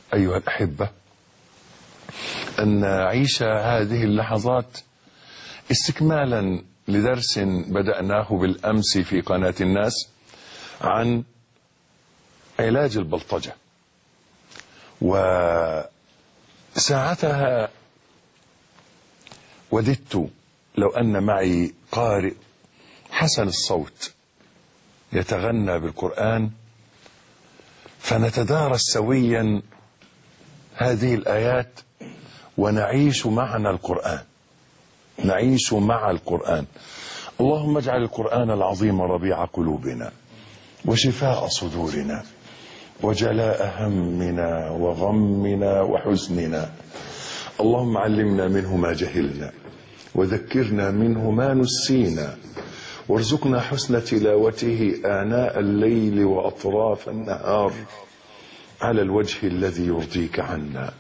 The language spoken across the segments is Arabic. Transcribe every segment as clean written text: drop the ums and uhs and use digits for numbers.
أيها الأحبة أن نعيش هذه اللحظات استكمالا لدرس بدأناه بالأمس في قناة الناس عن علاج البلطجة. وساعتها وددت لو أن معي قارئ حسن الصوت يتغنى بالقرآن فنتدارس سويا هذه الآيات ونعيش معنا القرآن، نعيش مع القرآن. اللهم اجعل القرآن العظيم ربيع قلوبنا وشفاء صدورنا وجلاء همنا وغمنا وحزننا. اللهم علمنا منه ما جهلنا وذكرنا منه ما نسينا وارزقنا حسن تلاوته آناء الليل وأطراف النهار على الوجه الذي يرضيك عنا.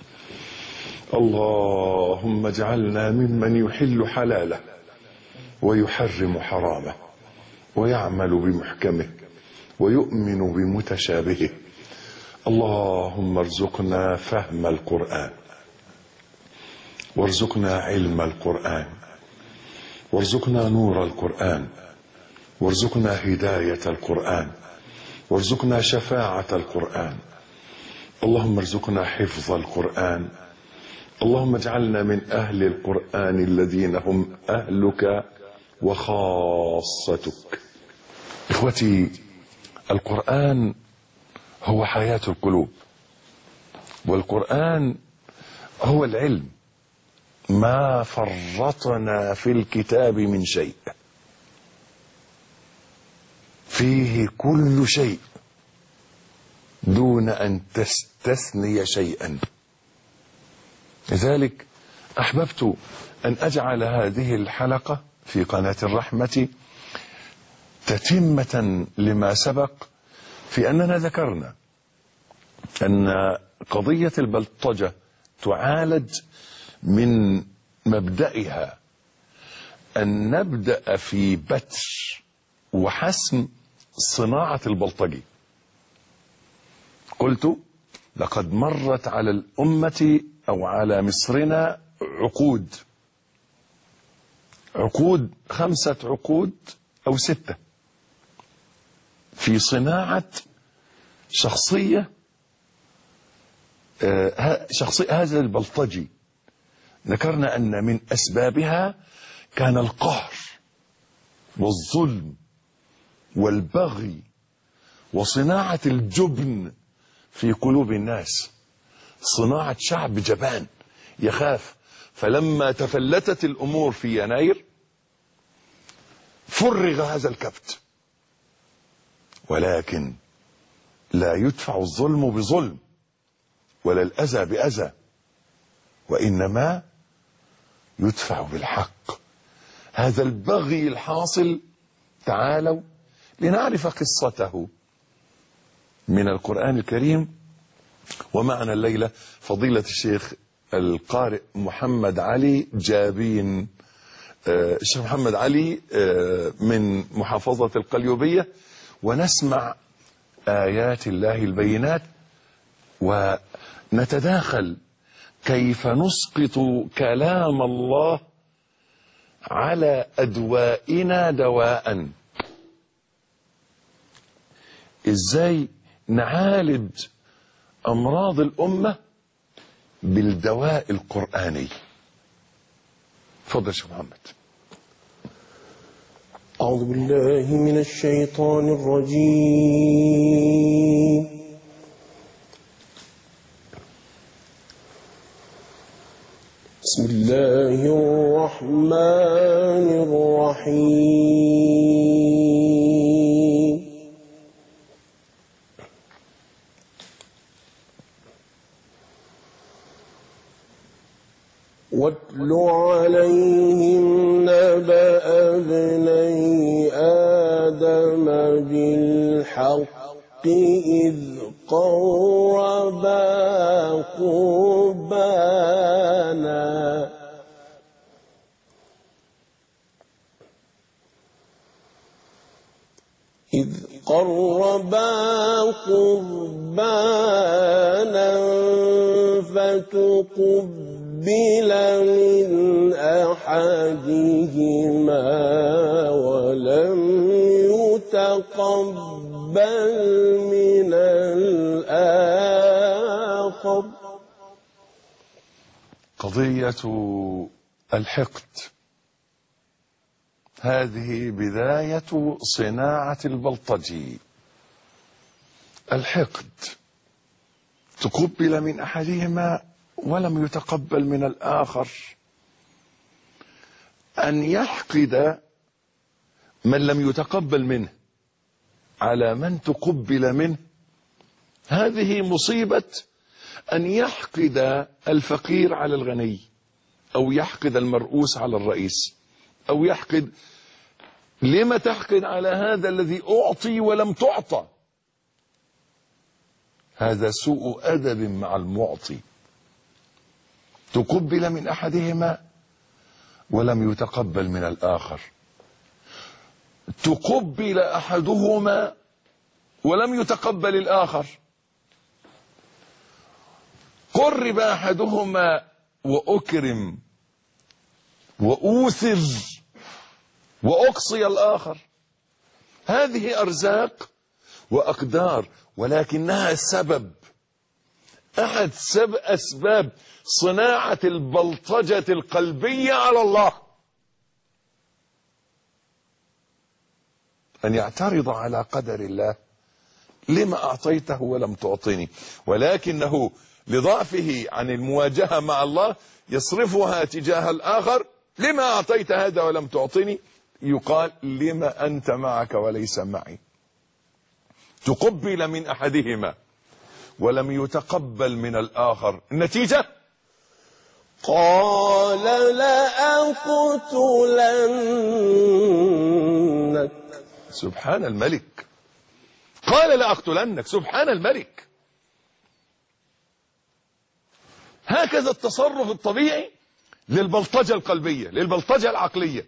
اللهم اجعلنا ممن يحل حلاله ويحرم حرامه ويعمل بمحكمه ويؤمن بمتشابهه. اللهم ارزقنا فهم القرآن وارزقنا علم القرآن وارزقنا نور القرآن وارزقنا هداية القرآن وارزقنا شفاعة القرآن. اللهم ارزقنا حفظ القرآن. اللهم اجعلنا من أهل القرآن الذين هم أهلك وخاصتك. إخوتي، القرآن هو حياة القلوب، والقرآن هو العلم. ما فرطنا في الكتاب من شيء، فيه كل شيء دون أن تستثني شيئا. لذلك أحببت أن أجعل هذه الحلقة في قناة الرحمة تتمة لما سبق في أننا ذكرنا أن قضية البلطجة تعالج من مبدئها، أن نبدأ في بتر وحسم صناعة البلطجي. قلت لقد مرت على الأمة أو على مصرنا عقود 5 عقود أو 6 في صناعة شخصية هذا البلطجي. ذكرنا أن من أسبابها كان القهر والظلم والبغي وصناعة الجبن في قلوب الناس، صناعة شعب جبان يخاف. فلما تفلتت الأمور في يناير فرغ هذا الكبت، ولكن لا يدفع الظلم بظلم ولا الأذى بأذى، وإنما يدفع بالحق. هذا البغي الحاصل تعالوا لنعرف قصته من القرآن الكريم. ومعنا الليلة فضيلة الشيخ القارئ محمد علي جابين. الشيخ محمد علي من محافظة القليوبية، ونسمع آيات الله البينات ونتداخل كيف نسقط كلام الله على أدوائنا دواء. إزاي نعالج أمراض الأمة بالدواء القرآني. تفضل شيخ محمد. أعوذ بالله من الشيطان الرجيم. بسم الله الرحمن الرحيم. واتل عليهم نبأ ابني آدم بالحق إذ قربا قربانا فتقبل من أحدهما ولم يتقبل من الآخر. قضية الحقد هذه بداية صناعة البلطجي. الحقد تقبل من أحدهما ولم يتقبل من الآخر. أن يحقد من لم يتقبل منه على من تقبل منه، هذه مصيبة. أن يحقد الفقير على الغني، أو يحقد المرؤوس على الرئيس، أو يحقد. لما تحقد على هذا الذي أعطي ولم تعطى؟ هذا سوء أدب مع المعطي. تقبل من أحدهما ولم يتقبل من الآخر. تقبل أحدهما ولم يتقبل الآخر. قرب أحدهما وأكرم وأوثر وأقصي الآخر. هذه أرزاق وأقدار، ولكنها سبب، أحد أسباب صناعة البلطجة القلبية على الله. أن يعترض على قدر الله، لما أعطيته ولم تعطني؟ ولكنه لضعفه عن المواجهة مع الله يصرفها تجاه الآخر. لما أعطيت هذا ولم تعطني؟ يقال لما أنت معك وليس معي. تقبل من أحدهما ولم يتقبل من الآخر. النتيجة قال لأقتلنك. سبحان الملك. قال لأقتلنك. سبحان الملك. هكذا التصرف الطبيعي للبلطجة القلبية، للبلطجة العقلية.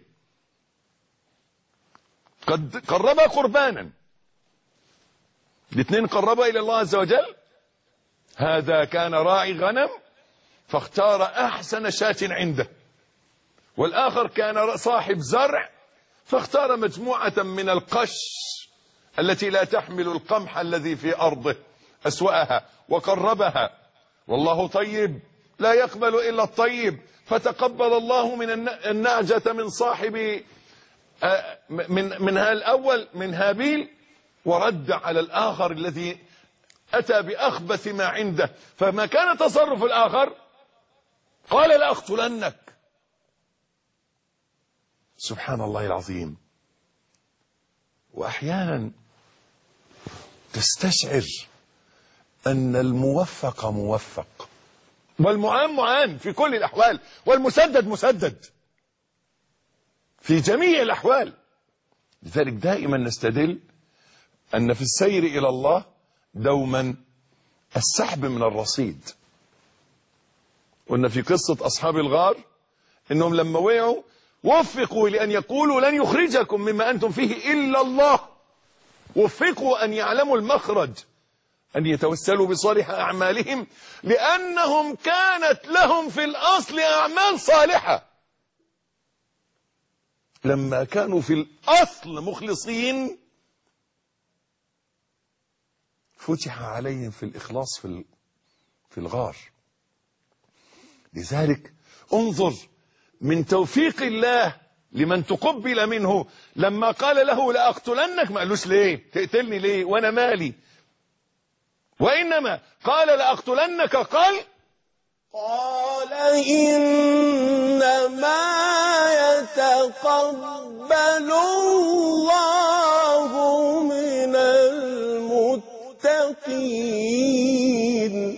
قد قربها قربانا، الاثنين قربها إلى الله عز وجل. هذا كان راعي غنم فاختار أحسن شاة عنده، والآخر كان صاحب زرع فاختار مجموعة من القش التي لا تحمل القمح الذي في أرضه، أسوأها وقربها. والله طيب لا يقبل إلا الطيب، فتقبل الله من النعجة من صاحب منها الأول من هابيل، ورد على الآخر الذي أتى بأخبث ما عنده. فما كان تصرف الآخر؟ قال لأقتلنك. سبحان الله العظيم. وأحيانا تستشعر أن الموفق موفق، والمعان معان في كل الأحوال، والمسدد مسدد في جميع الأحوال. لذلك دائما نستدل أن في السير إلى الله دوما السحب من الرصيد. قلنا في قصة أصحاب الغار إنهم لما وقعوا وفقوا لأن يقولوا لن يخرجكم مما أنتم فيه إلا الله. وفقوا أن يعلموا المخرج، أن يتوسلوا بصالح أعمالهم، لأنهم كانت لهم في الأصل أعمال صالحة. لما كانوا في الأصل مخلصين فتح عليهم في الإخلاص في الغار. لذلك انظر من توفيق الله لمن تقبل منه، لما قال له لأقتلنك ما قالوش ليه تقتلني ليه وأنا مالي، وإنما قال لأقتلنك قال إنما يتقبل الله من المتقين.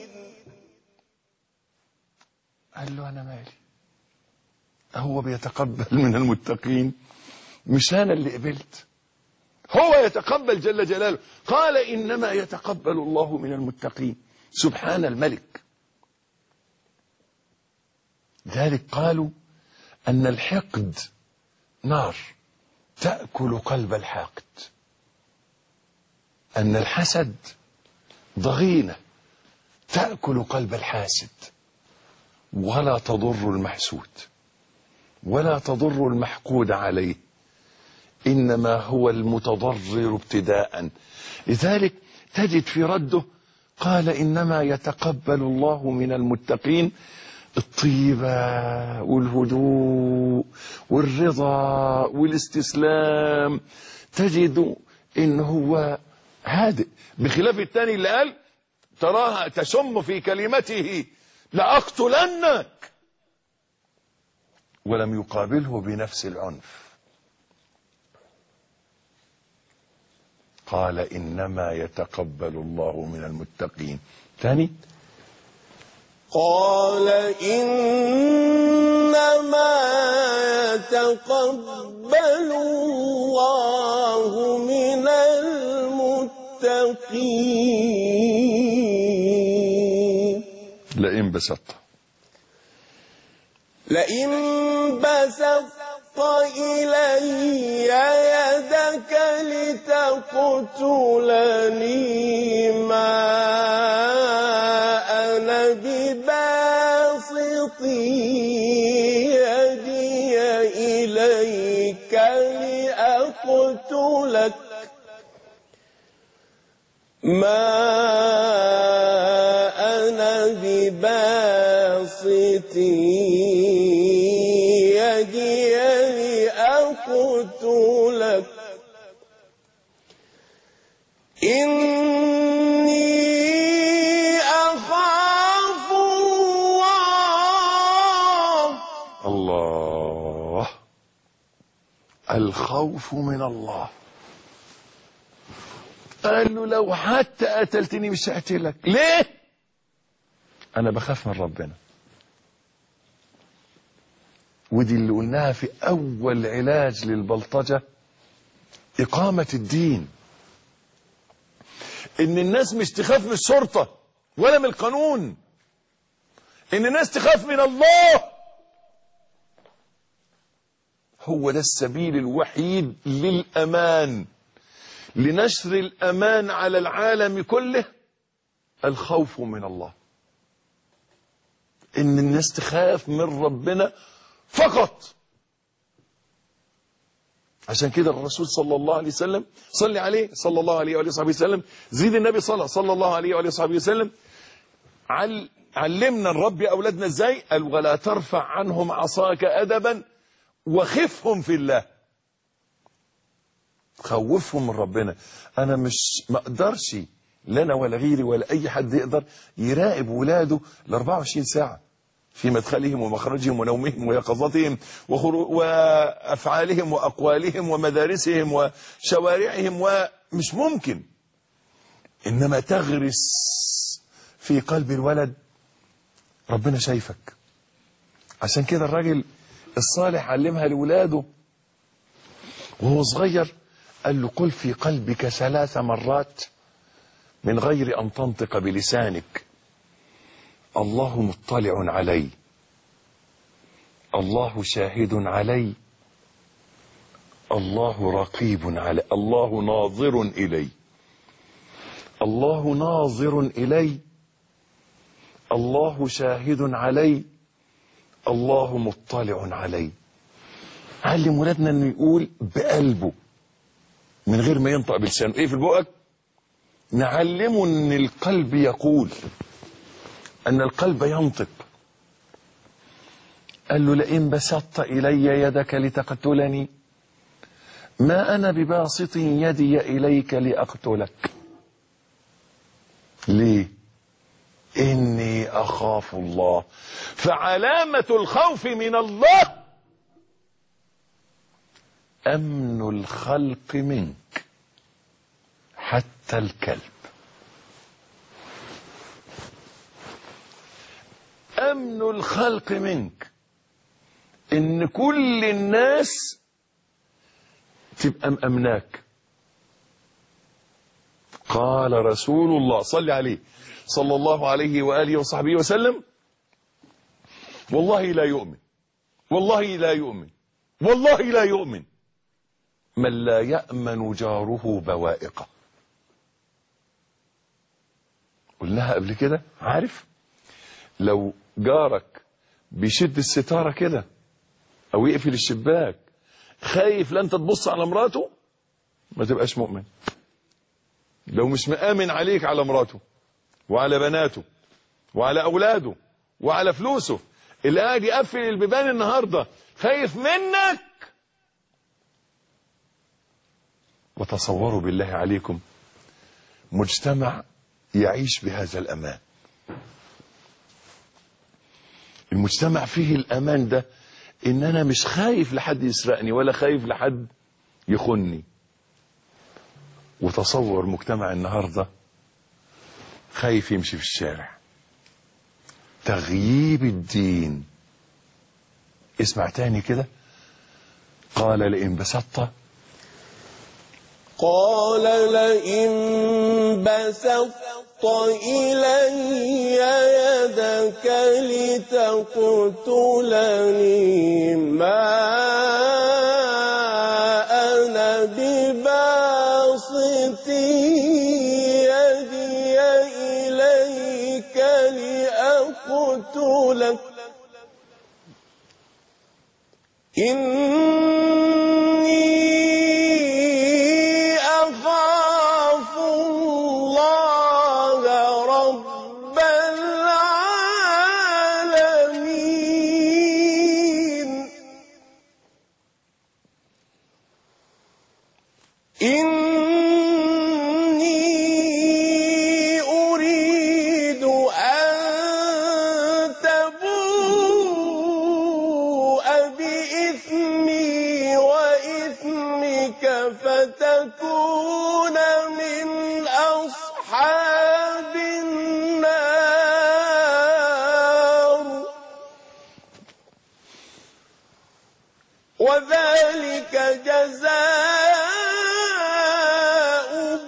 قال له أنا مالي، هو بيتقبل من المتقين، مش أنا اللي قبلت، هو يتقبل جل جلاله. قال إنما يتقبل الله من المتقين. سبحان الملك. ذلك قالوا أن الحقد نار تأكل قلب الحاقد، أن الحسد ضغينة تأكل قلب الحاسد ولا تضر المحسود ولا تضر المحقود عليه، إنما هو المتضرر ابتداء. لذلك تجد في رده قال إنما يتقبل الله من المتقين الطيبة والهدوء والرضا والاستسلام، تجد إن هو هادئ، بخلاف الثاني اللي قال تراها تشم في كلمته لأقتلنك، ولم يقابله بنفس العنف. قال إنما يتقبل الله من المتقين. ثاني قال إنما يتقبل الله من المتقين. لئن بسطت إلي يدك لتقتلني ما أنا بباسط يدي إليك لأقتلك ما أنا بباسط يدي لأقتلك إني أخاف الله. الله، الخوف من الله. قال له لو حتى قتلتني مش هقتلك. ليه؟ أنا بخاف من ربنا. ودي اللي قلناها في أول علاج للبلطجة، إقامة الدين. إن الناس مش تخاف من الشرطة ولا من القانون، إن الناس تخاف من الله. هو ده السبيل الوحيد للأمان، لنشر الأمان على العالم كله، الخوف من الله. إن الناس تخاف من ربنا فقط. عشان كده الرسول صلى الله عليه وسلم، صلي عليه صلى الله عليه وآله وصحبه وسلم، زيد النبي صلى الله عليه وآله وصحبه وسلم، علمنا نربي أولادنا ازاي. قال ولا ترفع عنهم عصاك أدبا وخفهم في الله. خوفهم من ربنا. أنا ما أقدرش، لنا ولا غيري ولا أي حد يقدر يراقب ولاده ل24 ساعة في مدخلهم ومخرجهم ونومهم ويقظتهم وأفعالهم وأقوالهم ومدارسهم وشوارعهم، ومش ممكن. إنما تغرس في قلب الولد ربنا شايفك. عشان كده الراجل الصالح علمها لولاده وهو صغير، قال له قل في قلبك 3 مرات من غير أن تنطق بلسانك: الله مطلع علي، الله شاهد علي، الله رقيب علي، الله ناظر إلي، الله ناظر إلي، الله شاهد علي، الله مطلع علي. علم ولادنا انه يقول بقلبه من غير ما ينطق بلسانه. ايه في بقك؟ نعلمه ان القلب يقول، ان القلب ينطق. قال له لئن بسطت الي يدك لتقتلني ما انا بباسط يدي اليك لاقتلك. ليه؟ اني اخاف الله. فعلامة الخوف من الله امن الخلق منك حتى الكلب. امن الخلق منك، ان كل الناس تبقى مأمناك. قال رسول الله صلى عليه صلى الله عليه وآله وصحبه وسلم: والله لا يؤمن، والله لا يؤمن، والله لا يؤمن من لا يأمن جاره بوائقه. قلناها قبل كده. عارف لو جارك بيشد الستارة كده او يقفل الشباك خايف لا انت تبص على مراته، ما تبقاش مؤمن. لو مش مآمن عليك على مراته وعلى بناته وعلى اولاده وعلى فلوسه، اللي قاعد يقفل البيبان النهارده خايف منك. وتصوروا بالله عليكم مجتمع يعيش بهذا الأمان. المجتمع فيه الأمان ده إن أنا مش خايف لحد يسرقني ولا خايف لحد يخني. وتصور مجتمع النهاردة خايف يمشي في الشارع. تغييب الدين. اسمع تاني كده. قال لئن بسطت قال لئن بسطت إلي يدك لتقتلني ما أنا بباسط يدي إليك لأقتلك فتكون من أصحاب النار وذلك جزاء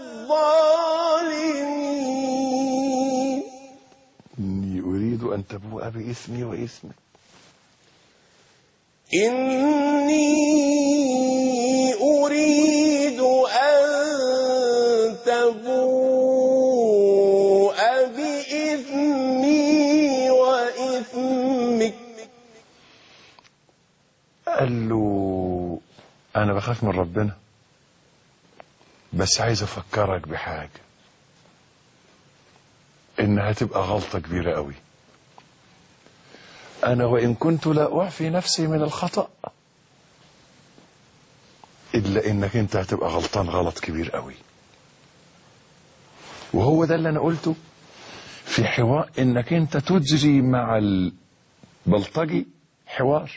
الظالمين. إني أريد أن تبوء بإثمي وإثمك. إني أريد أن تبوء بإثمي وإثمك. قال له أنا بخاف من ربنا بس عايز أفكرك بحاجة، إنها تبقى غلطة كبيرة قوي. أنا وإن كنت لا أعفي نفسي من الخطأ إلا إنك أنت هتبقى غلطان غلط كبير قوي. وهو ده اللي أنا قلته في حوار، إنك أنت تجري مع البلطجي حوار.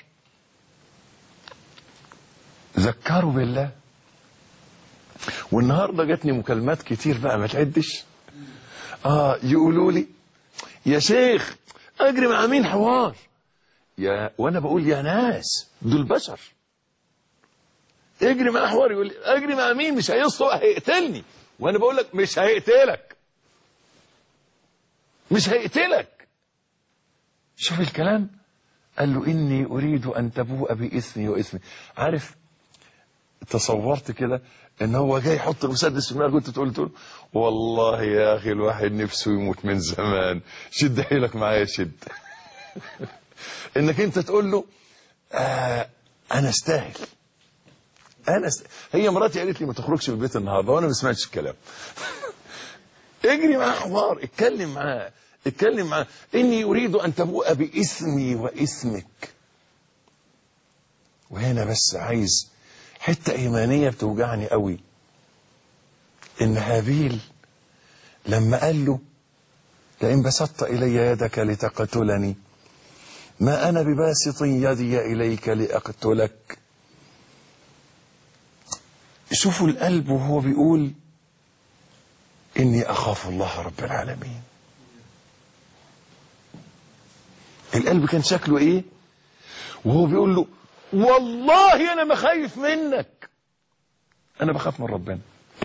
ذكروا بالله. والنهارده جاتني مكالمات كتير بقى ما تعدش. يقولوا لي يا شيخ اجري مع مين حوار؟ وانا بقول يا ناس دول بشر. اجري مع حوار. يقول لي اجري مع مين؟ مش هيصلق هيقتلني. وانا بقول لك مش هيقتلك، مش هيقتلك. شوف الكلام. قال له اني اريد ان تبوء باثمي واثمي. عارف تصورت كده ان هو جاي يحط المسدس في دماغه وانت تقول له والله يا اخي الواحد نفسه يموت من زمان، شد حيلك معايا شد. انك انت تقول له انا استاهل. هي مراتي قالت لي ما تخرجش من البيت النهارده وانا ما سمعتش الكلام. اجري معاه حوار، اتكلم معاه، اتكلم معاه. اني اريد ان تبوء باثمي واثمك. وهنا بس عايز حته ايمانيه بتوجعني قوي. ان هابيل لما قال له لئن بسطت الي يدك لتقتلني ما انا بباسط يدي اليك لاقتلك. شوفوا القلب وهو بيقول اني اخاف الله رب العالمين. القلب كان شكله ايه وهو بيقول له والله انا ما خايف منك، انا بخاف من ربنا.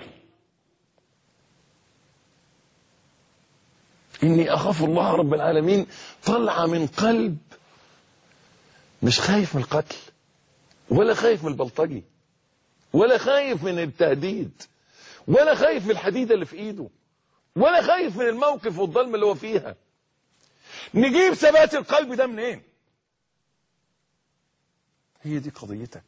اني اخاف الله رب العالمين طلع من قلب مش خايف من القتل ولا خايف من البلطجي ولا خايف من التهديد ولا خايف من الحديدة اللي في ايده ولا خايف من الموقف والظلم اللي هو فيها. نجيب ثبات القلب ده منين؟ هي دي قضيتك.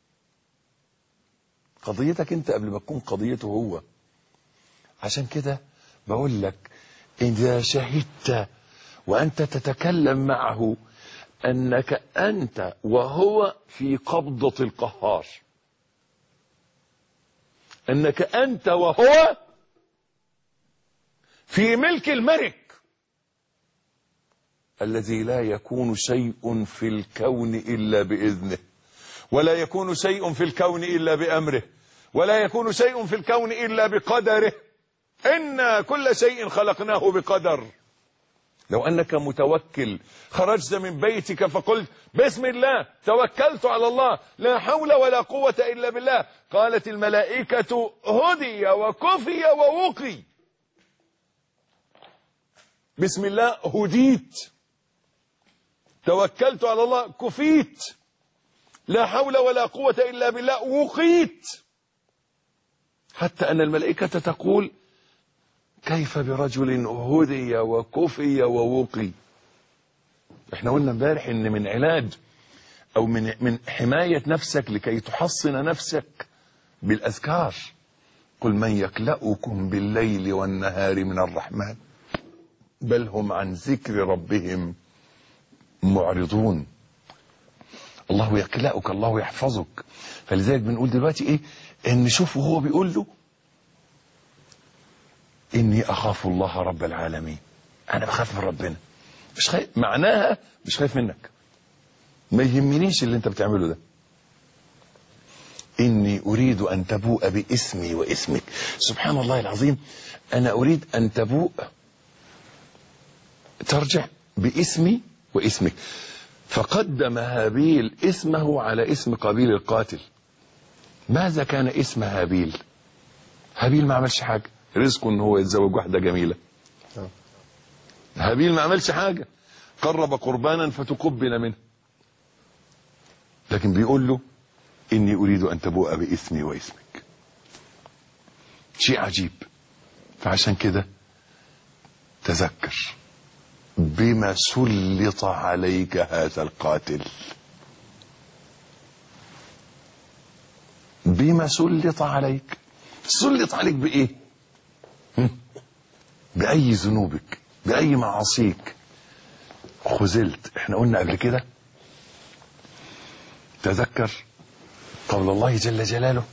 قضيتك انت قبل ما تكون قضيته هو. عشان كده بقول لك إذا شهدت وأنت تتكلم معه أنك أنت وهو في قبضة القهار، أنك أنت وهو في ملك الملك الذي لا يكون شيء في الكون إلا بإذنه، ولا يكون شيء في الكون إلا بأمره، ولا يكون شيء في الكون إلا بقدره. إنا كل شيء خلقناه بقدر. لو أنك متوكل خرجت من بيتك فقلت بسم الله توكلت على الله لا حول ولا قوة إلا بالله، قالت الملائكة هدي وكفي ووقي. بسم الله هديت، توكلت على الله كفيت، لا حول ولا قوة إلا بالله وقيت. حتى أن الملائكة تقول كيف برجل هدي وكفي ووقي. احنا قلنا امبارح ان من علاج او من حماية نفسك لكي تحصن نفسك بالاذكار. قل من يكلأكم بالليل والنهار من الرحمن بل هم عن ذكر ربهم معرضون. الله يكلأك، الله يحفظك. فلذلك بنقول دلوقتي ايه؟ ان شوفوا هو بيقول له إني أخاف الله رب العالمين. أنا بخاف من ربنا، مش خايف، معناها مش خايف منك، ما يهمنيش اللي أنت بتعمله ده. إني أريد أن تبوء باسمي واسمك. سبحان الله العظيم، أنا أريد أن تبوء، ترجع باسمي واسمك. فقدم هابيل اسمه على اسم قابيل القاتل. ماذا كان اسم هابيل؟ هابيل ما عملش حاجة، رزقه ان هو يتزوج واحدة جميلة. هابيل ما عملش حاجة، قرب قربانا فتقبل منه. لكن بيقول له إني أريد أن تبوء باسمي واسمك. شيء عجيب. فعشان كده تذكر بما سلط عليك هذا القاتل. بما سلط عليك. سلط عليك بإيه؟ بأي ذنوبك، بأي معاصيك خذلت. احنا قلنا قبل كده تذكر قول الله جل جلاله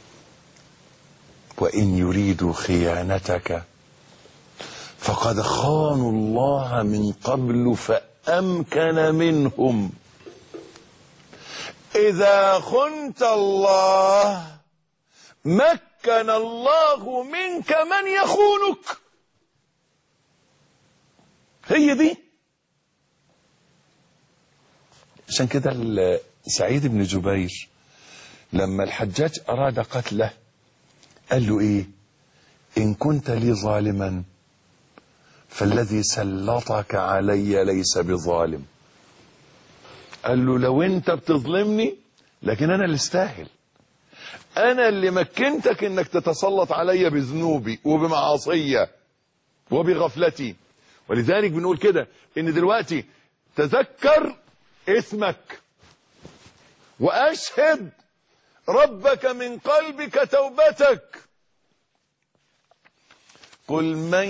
وإن يريدوا خيانتك فقد خانوا الله من قبل فأمكن منهم. إذا خنت الله مكن الله منك من يخونك. هي دي. عشان كده سعيد بن جبير لما الحجاج أراد قتله قال له إيه؟ إن كنت لي ظالما فالذي سلطك علي ليس بظالم. قال له لو أنت بتظلمني لكن أنا اللي استاهل، أنا اللي مكنتك إنك تتسلط علي بذنوبي وبمعاصية وبغفلتي. ولذلك بنقول كده إن دلوقتي تذكر اسمك وأشهد ربك من قلبك توبتك. قل من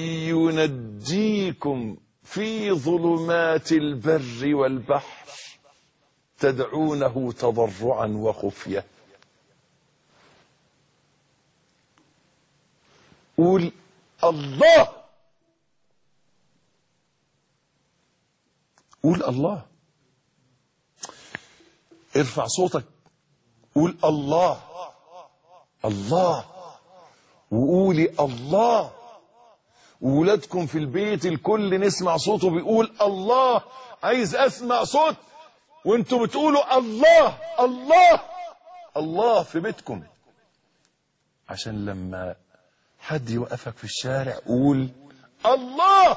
ينجيكم في ظلمات البر والبحر تدعونه تضرعا وخفية. قول الله، قول الله، ارفع صوتك، قول الله الله، وقولي الله. وولادكم في البيت الكل نسمع صوته بيقول الله. عايز اسمع صوت وانتوا بتقولوا الله الله الله في بيتكم، عشان لما حد يوقفك في الشارع قول الله.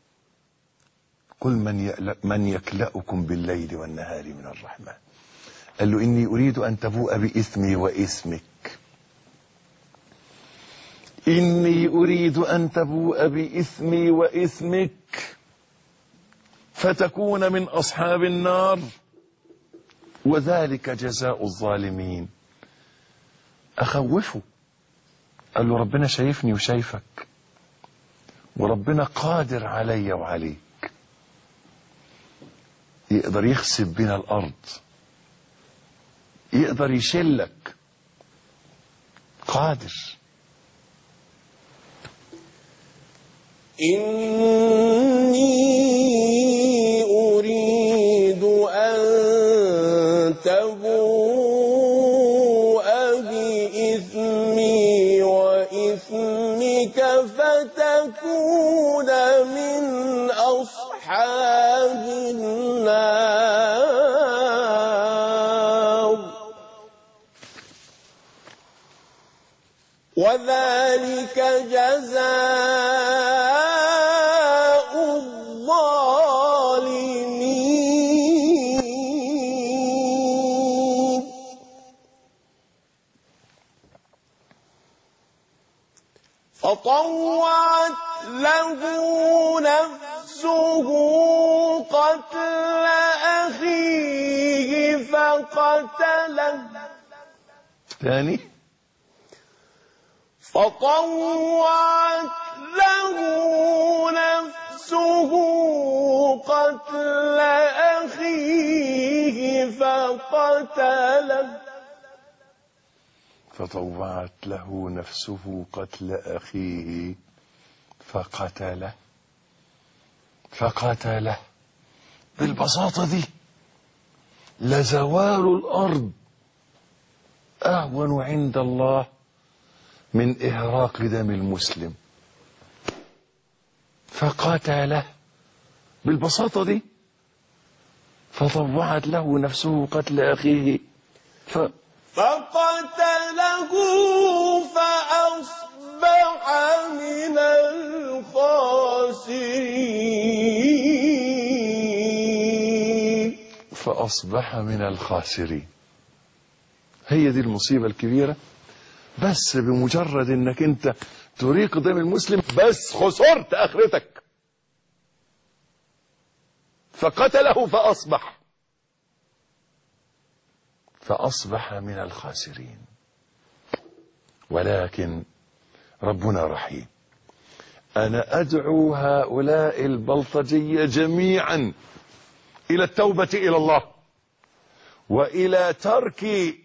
قل من يكلأكم بالليل والنهار من الرحمن. قال له إني أريد أن تبوء بإثمي وإثمك، إني أريد أن تبوء بإثمي وإثمك فتكون من أصحاب النار وذلك جزاء الظالمين. أخوفه، قال له ربنا شايفني وشايفك، وربنا قادر علي وعليك، يقدر يخسف بنا الأرض، يقدر يشلك، قادر. إني أريد أن تبوء بإثمي وإثمك فتكون من أصحاب النار وذلك جزاء الظالمين. فطوعت له نفسه قتل أخيه فقتله. ثاني، فطوعت له نفسه قتل أخيه فقتله. فطوعت له نفسه قتل أخيه فقتله. بالبساطة دي لزوال الأرض أهون عند الله من إهراق دم المسلم. فقتله بالبساطة دي. فطوعت له نفسه قتل أخيه فقتله فأصبح من الخاسرين. هي دي المصيبة الكبيرة. بس بمجرد انك انت تريق دم المسلم بس خسرت اخرتك. فقتله فأصبح من الخاسرين. ولكن ربنا رحيم. أنا أدعو هؤلاء البلطجية جميعا إلى التوبة إلى الله، وإلى ترك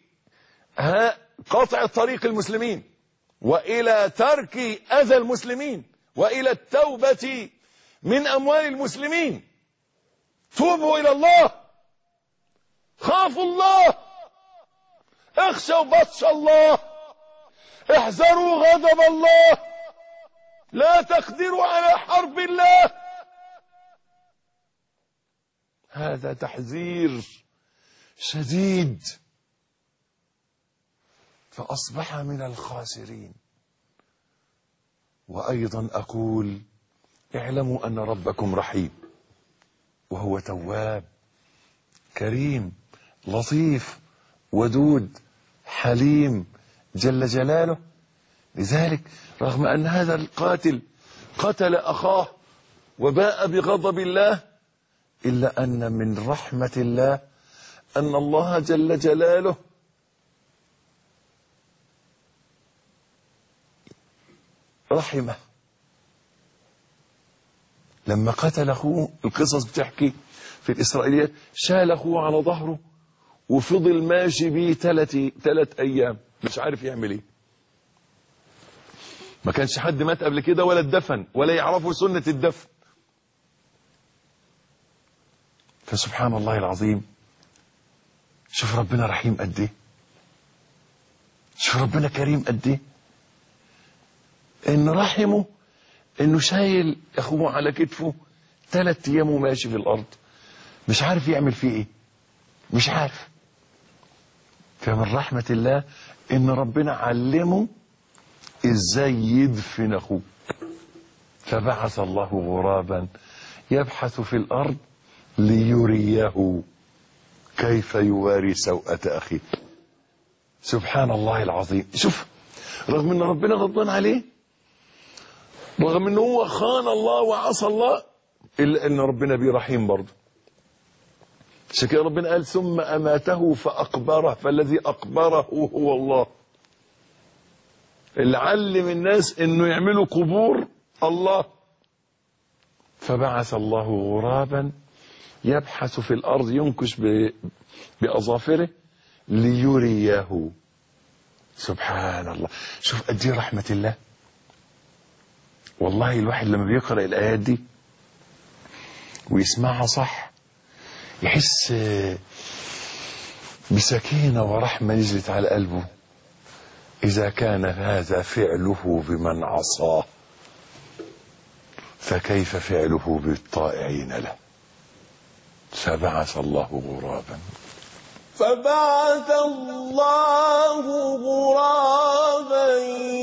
قطع طريق المسلمين، وإلى ترك أذى المسلمين، وإلى التوبة من أموال المسلمين. توبوا إلى الله، خافوا الله، اخشوا بطش الله، احذروا غضب الله، لا تقدروا على حرب الله. هذا تحذير شديد. فأصبح من الخاسرين. وأيضا أقول اعلموا أن ربكم رحيم، وهو تواب كريم لطيف ودود حليم جل جلاله. لذلك رغم أن هذا القاتل قتل أخاه وباء بغضب الله، إلا أن من رحمة الله أن الله جل جلاله رحمه. لما قتل أخوه، القصص بتحكي في الإسرائيليات، شال أخوه على ظهره وفضل ماشي بيه 3 أيام مش عارف يعمل ايه. ما كانش حد مات قبل كده ولا اتدفن ولا يعرفوا سنة الدفن. فسبحان الله العظيم، شوف ربنا رحيم قد ايه، شوف ربنا كريم قد ايه. ان رحمه انه شايل اخوه على كتفه 3 ايام وماشي في الارض مش عارف يعمل فيه ايه، مش عارف. فمن رحمة الله ان ربنا علمه ازاي يدفن اخوه. فبعث الله غرابا يبحث في الارض ليريه كيف يواري سوءة أخيه. سبحان الله العظيم. شوف، رغم ان ربنا غضبان عليه، رغم ان هو خان الله وعصى الله، الا ان ربنا بيه رحيم برضه. عشان كده ربنا قال ثم اماته فاقبره، فالذي اقبره هو الله. اللي علم الناس انه يعملوا قبور الله. فبعث الله غرابا يبحث في الارض ينكش باظافره ليريه. سبحان الله. شوف قد ايه رحمة الله. والله الواحد لما بيقرأ الآيات دي ويسمعها صح يحس بسكينة ورحمة نزلت على قلبه. إذا كان هذا فعله بمن عصاه فكيف فعله بالطائعين له. فبعث الله غرابا فبعث الله غرابا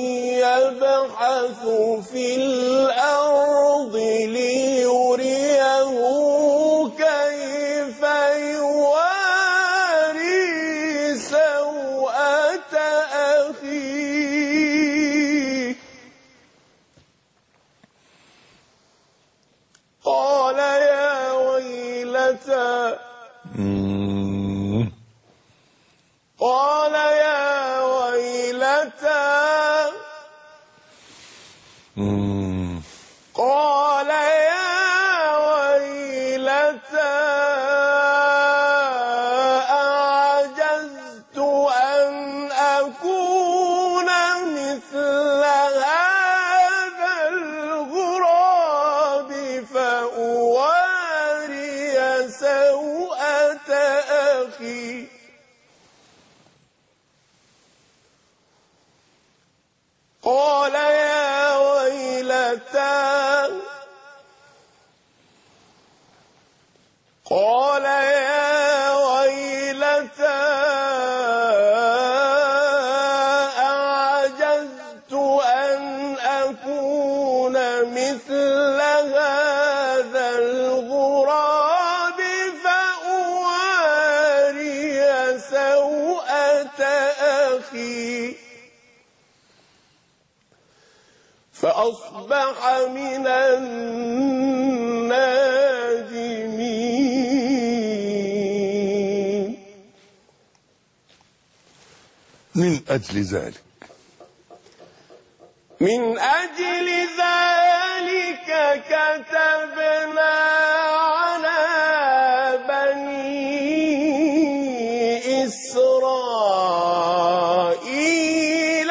يبحث في الأرض ليريه كيف يواري سوءة أخيه قال يا ويلتى قال يا ويلتى قال يا ويلتى أعجزت أن أكون مثل هذا الغراب فأواري سوءة أخي قال يا ويلتى قال يا ويلتى أعجزت أن أكون مثل هذا الغراب فأواري سوءة أخي فأصبح من النادمين. من أجل ذلك كتبنا على بني إسرائيل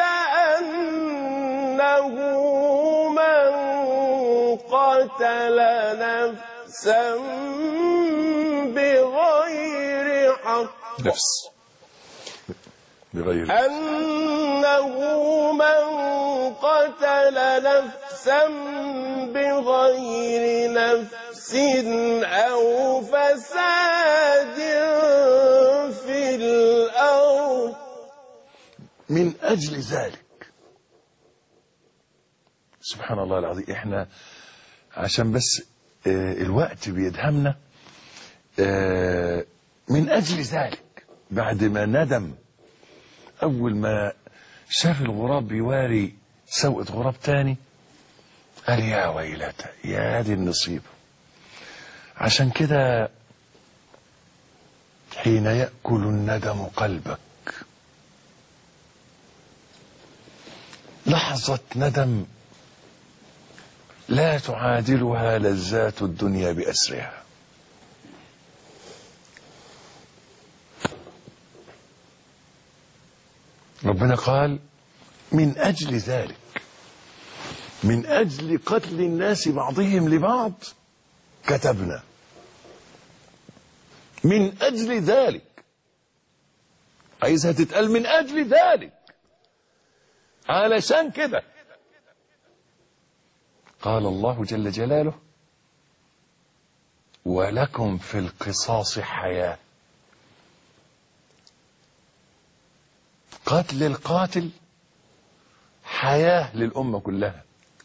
أنه من قتل نفسا بغير حق أنه من قتل نفسا بغير نفس أو فساد في الأرض من أجل ذلك. سبحان الله العظيم. احنا عشان بس الوقت بيدهمنا. من أجل ذلك بعد ما ندم أول ما شاف الغراب بيواري سوءة غراب تاني قال يا ويلتى يا دي النصيب. عشان كده حين يأكل الندم قلبك لحظة ندم لا تعادلها لذات الدنيا بأسرها. ربنا قال من أجل ذلك، من أجل قتل الناس بعضهم لبعض كتبنا. من أجل ذلك عايزها تتقال من أجل ذلك. علشان كده قال الله جل جلاله ولكم في القصاص حياة. قتل القاتل حياة للأمة كلها،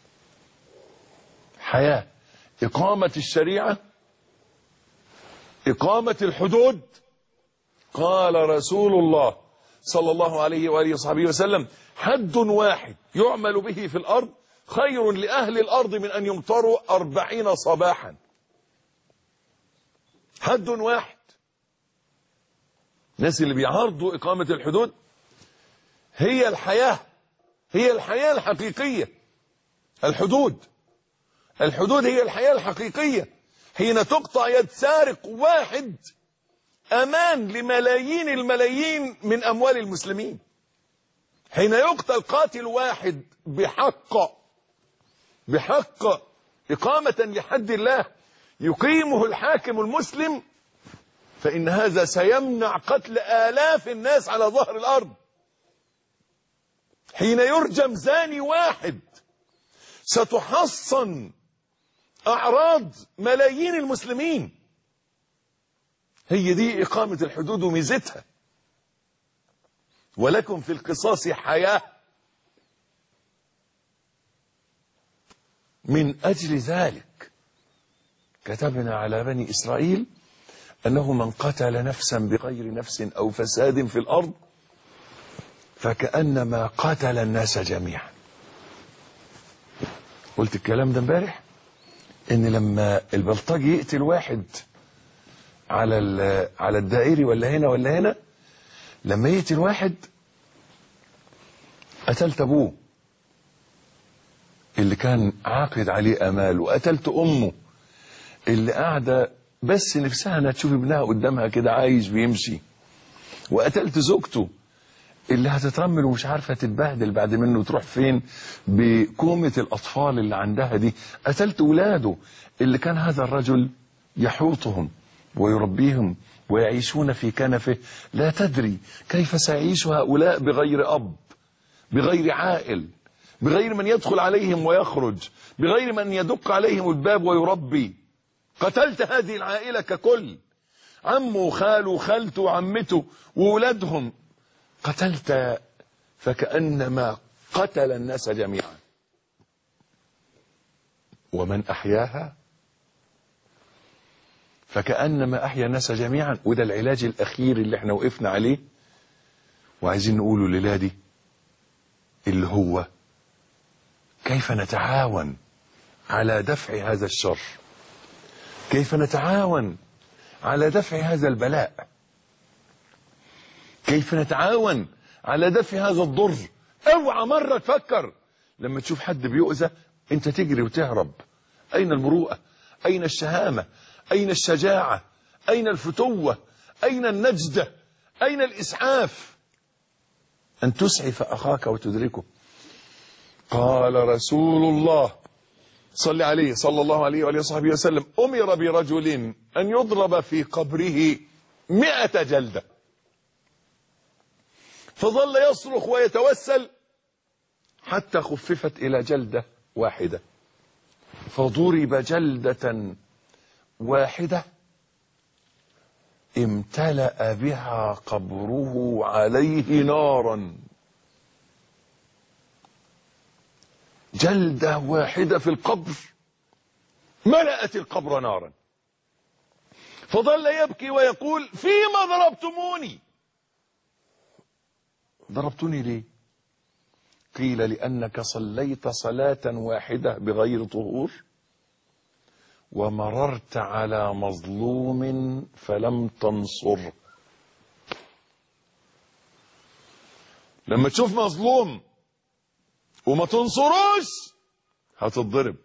حياة. إقامة الشريعة، إقامة الحدود قال رسول الله صلى الله عليه وآله وصحبه وسلم: حد واحد يعمل به في الأرض خير لأهل الأرض من أن يمطروا 40 صباحا. حد واحد. الناس اللي بيعارضوا إقامة الحدود هي الحياة الحقيقية. الحدود هي الحياة الحقيقية. حين تقطع يد سارق واحد أمان لملايين الملايين من أموال المسلمين. حين يقتل قاتل واحد بحق إقامة لحد الله يقيمه الحاكم المسلم، فإن هذا سيمنع قتل آلاف الناس على ظهر الأرض. حين يرجم زاني واحد ستحصن أعراض ملايين المسلمين. هي دي إقامة الحدود وميزتها. ولكم في القصاص حياة. من أجل ذلك كتبنا على بني إسرائيل أنه من قتل نفسا بغير نفس أو فساد في الأرض فكأنما قتل الناس جميعا. قلت الكلام ده امبارح، ان لما البلطجي يقتل واحد على الدائري ولا هنا ولا هنا، لما يقتل واحد قتلت ابوه اللي كان عاقد عليه امال، وقتلت امه اللي قاعده بس نفسها انها تشوف ابنها قدامها كده عايش بيمشي، وقتلت زوجته اللي هتترمل ومش عارفه تتبهدل بعد منه وتروح فين بكومه الاطفال اللي عندها دي. قتلت اولاده اللي كان هذا الرجل يحوطهم ويربيهم ويعيشون في كنفه. لا تدري كيف سيعيش هؤلاء بغير اب، بغير عائل، بغير من يدخل عليهم ويخرج، بغير من يدق عليهم الباب ويربي. قتلت هذه العائله ككل، عمه وخاله وخالته وعمته وولادهم، قتلت فكأنما قتل الناس جميعا. ومن أحياها فكأنما أحيا الناس جميعا. وده العلاج الأخير اللي احنا وقفنا عليه وعايزين نقوله الليلة دي، اللي هو كيف نتعاون على دفع هذا الشر، كيف نتعاون على دفع هذا البلاء، كيف نتعاون على دفع هذا الضر. اوعى مرة تفكر لما تشوف حد بيؤذى انت تجري وتهرب. اين المروءة؟ اين الشهامة؟ اين الشجاعة؟ اين الفتوة؟ اين النجدة؟ اين الاسعاف؟ ان تسعف اخاك وتدركه. قال رسول الله صل عليه صلى الله عليه وآله وصحبه وسلم: امر برجل ان يضرب في قبره 100 جلدة، فظل يصرخ ويتوسل حتى خففت إلى جلدة واحدة، فضرب جلدة واحدة امتلأ بها قبره عليه نارا. جلدة واحدة في القبر ملأت القبر نارا، فظل يبكي ويقول: فيما ضربتموني؟ ضربتني ليه؟ قيل: لأنك صليت صلاة واحدة بغير طهور ومررت على مظلوم فلم تنصره. لما تشوف مظلوم وما تنصروش هتضرب،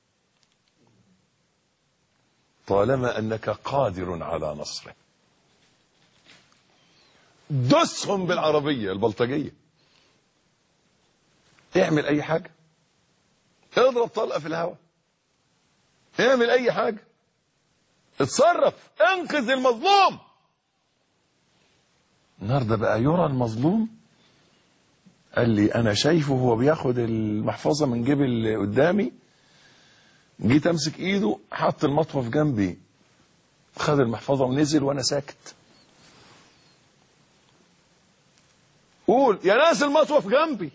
طالما أنك قادر على نصره. دسهم بالعربية البلطجية، اعمل اي حاجة، اضرب طلقة في الهواء، اعمل اي حاجة، اتصرف، انقذ المظلوم. النهارده بقى يرى المظلوم. قال لي انا شايفه هو بياخد المحفظة من جيب اللي قدامي، جيت امسك ايده حط المطوة جنبي، خد المحفظة ونزل وانا ساكت. قول يا ناس المطوة في جنبي،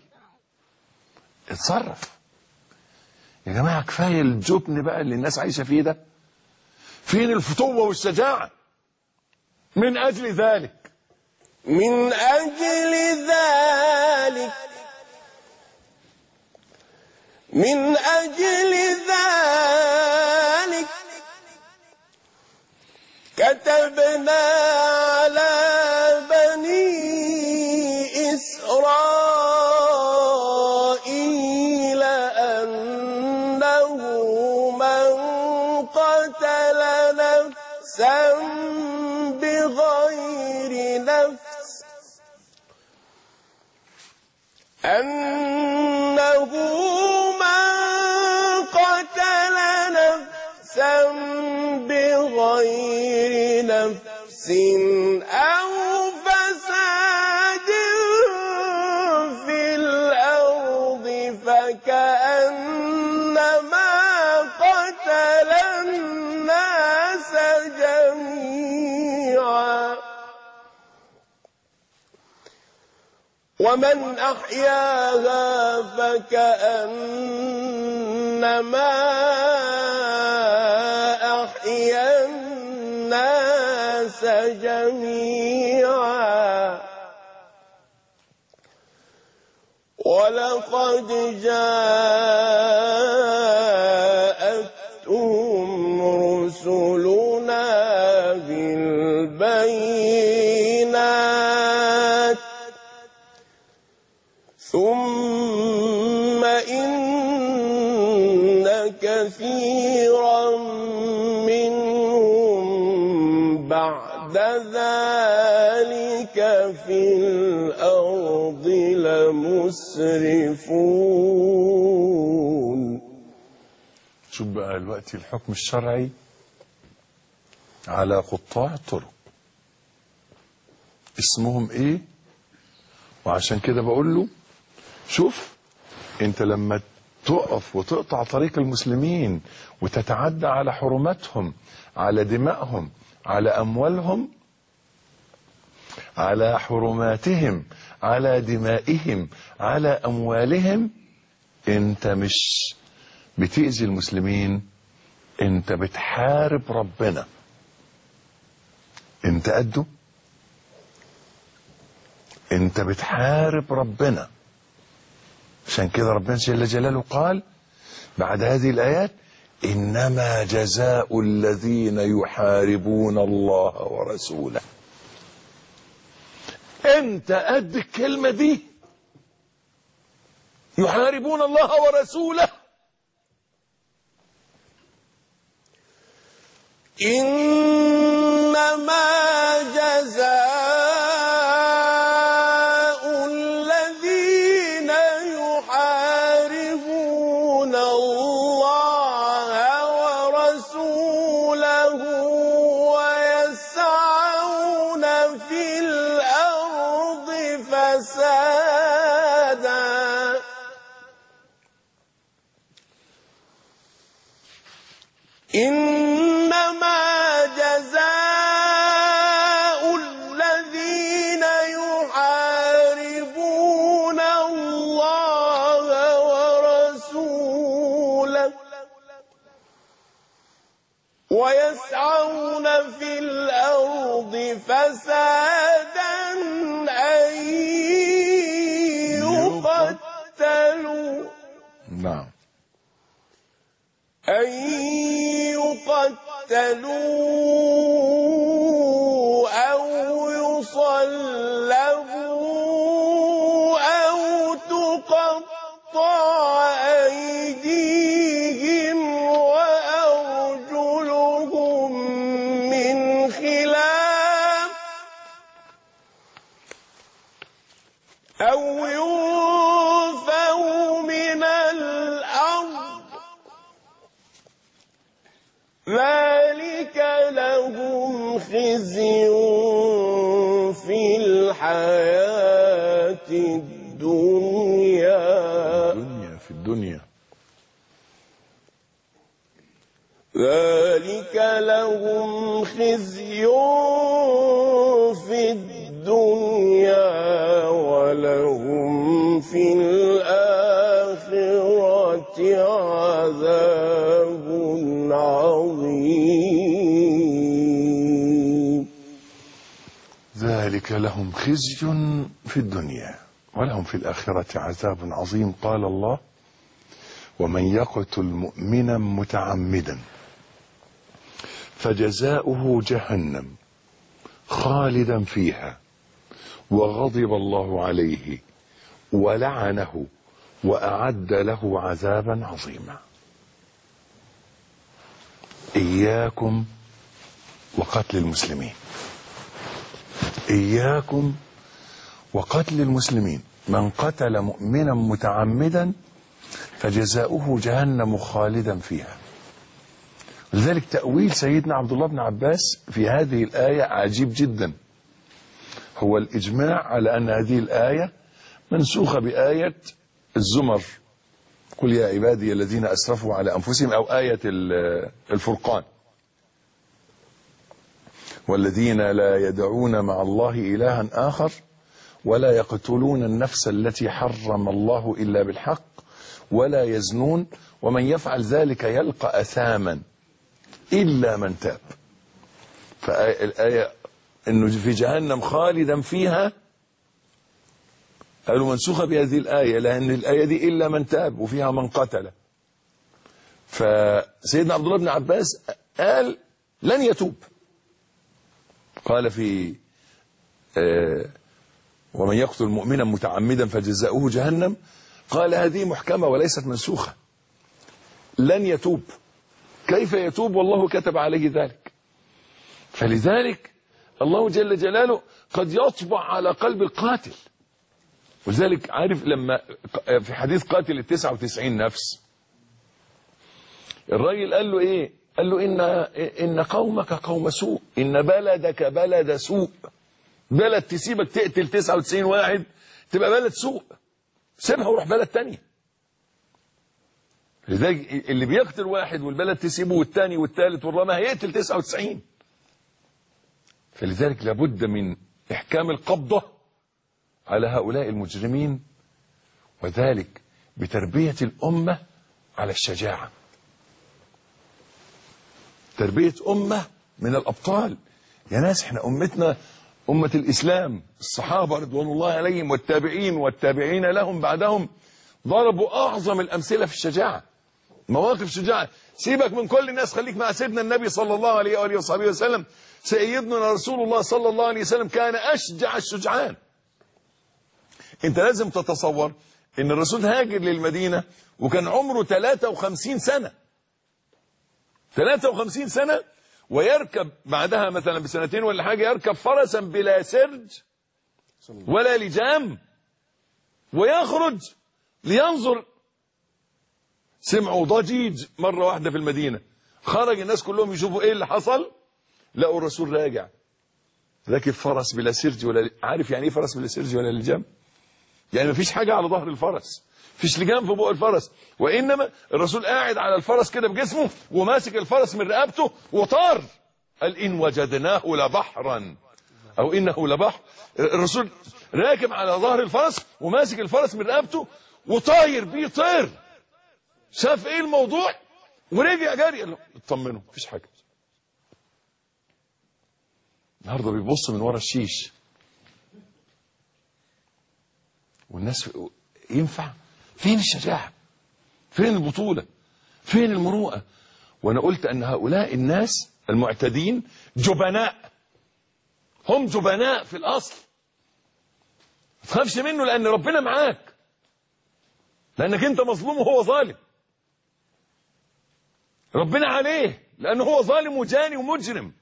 اتصرف يا جماعة. كفاية الجبن بقى اللي الناس عايشة فيه ده. فين الفتوة والشجاعة؟ من أجل ذلك من أجل ذلك كتبنا على بني إسرائيل أنه من قتل نفسا بغير نفس أو فساد في الأرض فكأنما قتل الناس جميعا ومن أحياها فكأنما أحيا الناس جميعا ولقد جاءتهم رسلنا بالبينات ثم إن كثيرا منهم بعد ذلك في الأرض لمسرفون. شوف بقى دلوقتي الحكم الشرعي على قطاع الطرق اسمهم ايه؟ وعشان كده بقول له شوف انت لما تقف وتقطع طريق المسلمين وتتعدى على حرماتهم، على دمائهم، على اموالهم، على حرماتهم، على دمائهم، على اموالهم، انت مش بتأذي المسلمين، انت بتحارب ربنا. انت قده؟ انت بتحارب ربنا. عشان كده ربنا جل جلاله قال بعد هذه الآيات إنما جزاء الذين يحاربون الله ورسوله. انت قد الكلمة دي؟ يحاربون الله ورسوله. إنما جزاء الذين يحاربون الله ورسوله ويسعون في الأرض فسادا إنما جزاء الذين يحاربون الله ورسوله ويسعون في الأرض فسادا أن يقتلوا أو يصلبوا أو تقطع أيديهم وأرجلهم من خلاف أو ينفوا من الأرض ذلك لهم خزي في الحياة الدنيا ذلك لهم خزي في الدنيا ولهم في الآخرة عذاب عظيم. ذلك أولئك لهم خزي في الدنيا ولهم في الآخرة عذاب عظيم. قال الله: ومن يقتل مؤمنا متعمدا فجزاؤه جهنم خالدا فيها وغضب الله عليه ولعنه وأعد له عذابا عظيما. إياكم وقتل المسلمين، إياكم وقتل المسلمين. من قتل مؤمنا متعمدا فجزاؤه جهنم خالدا فيها. لذلك تأويل سيدنا عبد الله بن عباس في هذه الآية عجيب جدا. هو الإجماع على أن هذه الآية منسوخة بآية الزمر: قل يا عبادي الذين أسرفوا على أنفسهم، أو آية الفرقان: والذين لا يدعون مع الله إلها آخر ولا يقتلون النفس التي حرم الله إلا بالحق ولا يزنون ومن يفعل ذلك يلقى أثاما إلا من تاب. فالآية إنه في جهنم خالدا فيها قالوا منسوخة بهذه الآية، لأن الآية دي إلا من تاب وفيها من قتل. فسيدنا عبد الله بن عباس قال لن يتوب. قال في ومن يقتل مؤمنا متعمدا فجزاؤه جهنم، قال هذه محكمة وليست منسوخة. لن يتوب، كيف يتوب والله كتب عليه ذلك؟ فلذلك الله جل جلاله قد يطبع على قلب القاتل. ولذلك عارف لما في حديث قاتل 99 نفس، الراجل قال له ايه؟ قال له ان قومك قوم سوء، ان بلدك بلد سوء. بلد تسيبك تقتل 99 واحد تبقى بلد سوء، سيبها وروح بلد تانية. لذلك اللي بيقتل واحد والبلد تسيبه والتاني والتالت والرابع هيقتل 99. فلذلك لابد من إحكام القبضة على هؤلاء المجرمين، وذلك بتربية الأمة على الشجاعة، تربية أمة من الأبطال. يا ناس احنا أمتنا أمة الإسلام، الصحابة رضوان الله عليهم والتابعين والتابعين لهم بعدهم ضربوا أعظم الأمثلة في الشجاعة، مواقف شجاعة. سيبك من كل الناس، خليك مع سيدنا النبي صلى الله عليه وآله وصحبه وسلم. سيدنا رسول الله صلى الله عليه وسلم كان أشجع الشجعان. انت لازم تتصور ان الرسول هاجر للمدينة وكان عمره 53 سنة، 53 سنة، ويركب بعدها مثلا بسنتين ولا حاجة يركب فرسا بلا سرج ولا لجام ويخرج لينظر. سمعوا ضجيج مرة واحدة في المدينة، خرج الناس كلهم يشوفوا ايه اللي حصل، لقوا الرسول راجع راكب فرس بلا سرج ولا عارف يعني ايه فرس بلا سرج ولا لجام؟ يعني مفيش حاجة على ظهر الفرس، مفيش لجام في بق الفرس، وإنما الرسول قاعد على الفرس كده بجسمه وماسك الفرس من رقبته وطار. قال إن وجدناه لبحرا أو إنه لبحر. الرسول راكب على ظهر الفرس وماسك الفرس من رقبته وطاير بيه طير. شاف إيه الموضوع ورجع جري، قال له اطمنوا مفيش حاجة. النهارده بيبص من ورا الشيش والناس ينفع؟ فين الشجاعة؟ فين البطولة؟ فين المروءة؟ وانا قلت ان هؤلاء الناس المعتدين جبناء، هم جبناء في الاصل. ما تخافش منه لان ربنا معاك، لانك انت مظلوم وهو ظالم. ربنا عليه لانه هو ظالم وجاني ومجرم.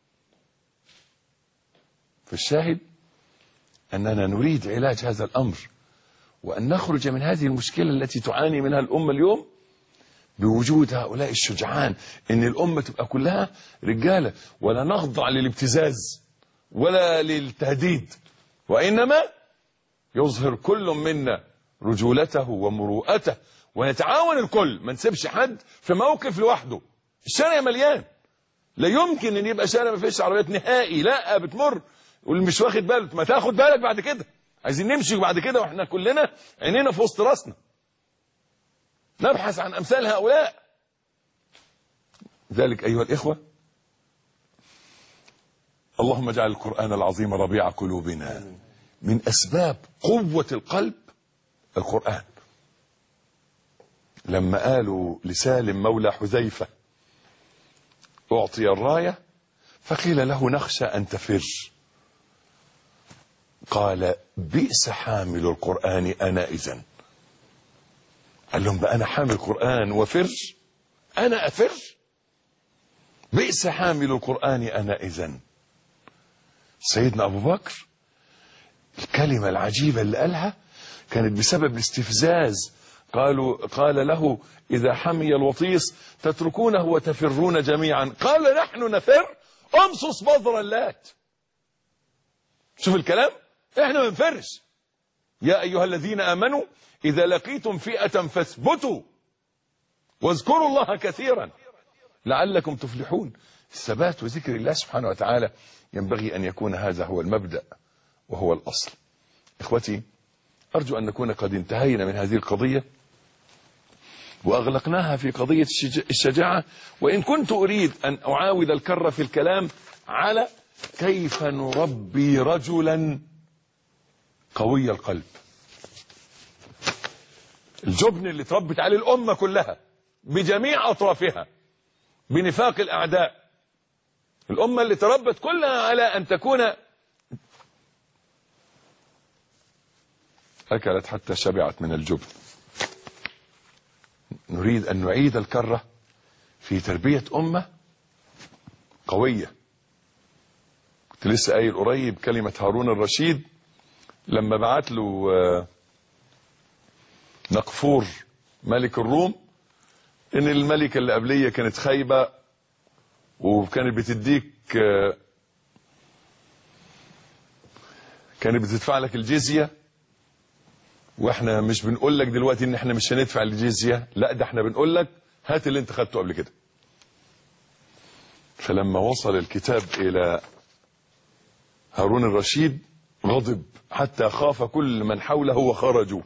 فالشاهد اننا نريد علاج هذا الامر، وأن نخرج من هذه المشكلة التي تعاني منها الأمة اليوم بوجود هؤلاء الشجعان، إن الأمة تبقى كلها رجالة، ولا نخضع للابتزاز ولا للتهديد، وإنما يظهر كل منا رجولته ومروءته، ونتعاون الكل، ما نسيبش حد في موقف لوحده. الشارع مليان، لا يمكن أن يبقى شارع ما فيش عربيات نهائي، لا بتمر واللي مش واخد باله، ما تاخد بالك بعد كده. عايزين نمشي بعد كده واحنا كلنا عينينا في وسط راسنا، نبحث عن امثال هؤلاء. ذلك ايها الاخوه اللهم اجعل القرآن العظيم ربيع قلوبنا. من أسباب قوة القلب القرآن. لما قالوا لسالم مولى حذيفة أعطي الراية فقيل له نخشى أن تفر، قال بئس حامل القرآن أنا إذن. قال لهم بقى أنا حامل القرآن وفر؟ أنا أفر؟ بئس حامل القرآن أنا إذن. سيدنا أبو بكر الكلمة العجيبة اللي قالها كانت بسبب الاستفزاز. قال له إذا حمي الوطيس تتركونه وتفرون جميعا، قال نحن نفر امصص بذر اللات. شوف الكلام، احنا ما نفرش. يا أيها الذين آمنوا إذا لقيتم فئة فاثبتوا واذكروا الله كثيرا لعلكم تفلحون. الثبات وذكر الله سبحانه وتعالى ينبغي أن يكون هذا هو المبدأ وهو الأصل. إخوتي، أرجو أن نكون قد انتهينا من هذه القضية وأغلقناها في قضية الشجاعة، وإن كنت أريد أن أعاود الكرة في الكلام على كيف نربي رجلا قوي القلب. الجبن اللي تربت عليه الأمة كلها بجميع أطرافها بنفاق الأعداء، الأمة اللي تربت كلها على أن تكون أكلت حتى شبعت من الجبن. نريد أن نعيد الكرة في تربية أمة قوية. كنت لسه قايل قريب كلمة هارون الرشيد لما بعت له نقفور ملك الروم إن الملكة اللي قبلية كانت خايبة وكانت بتديك كانت بتدفع لك الجزية، واحنا مش بنقول لك دلوقتي ان احنا مش هندفع الجزية، لا ده احنا بنقول لك هات اللي انت خدته قبل كده. فلما وصل الكتاب الى هارون الرشيد غضب حتى خاف كل من حوله وخرجوا،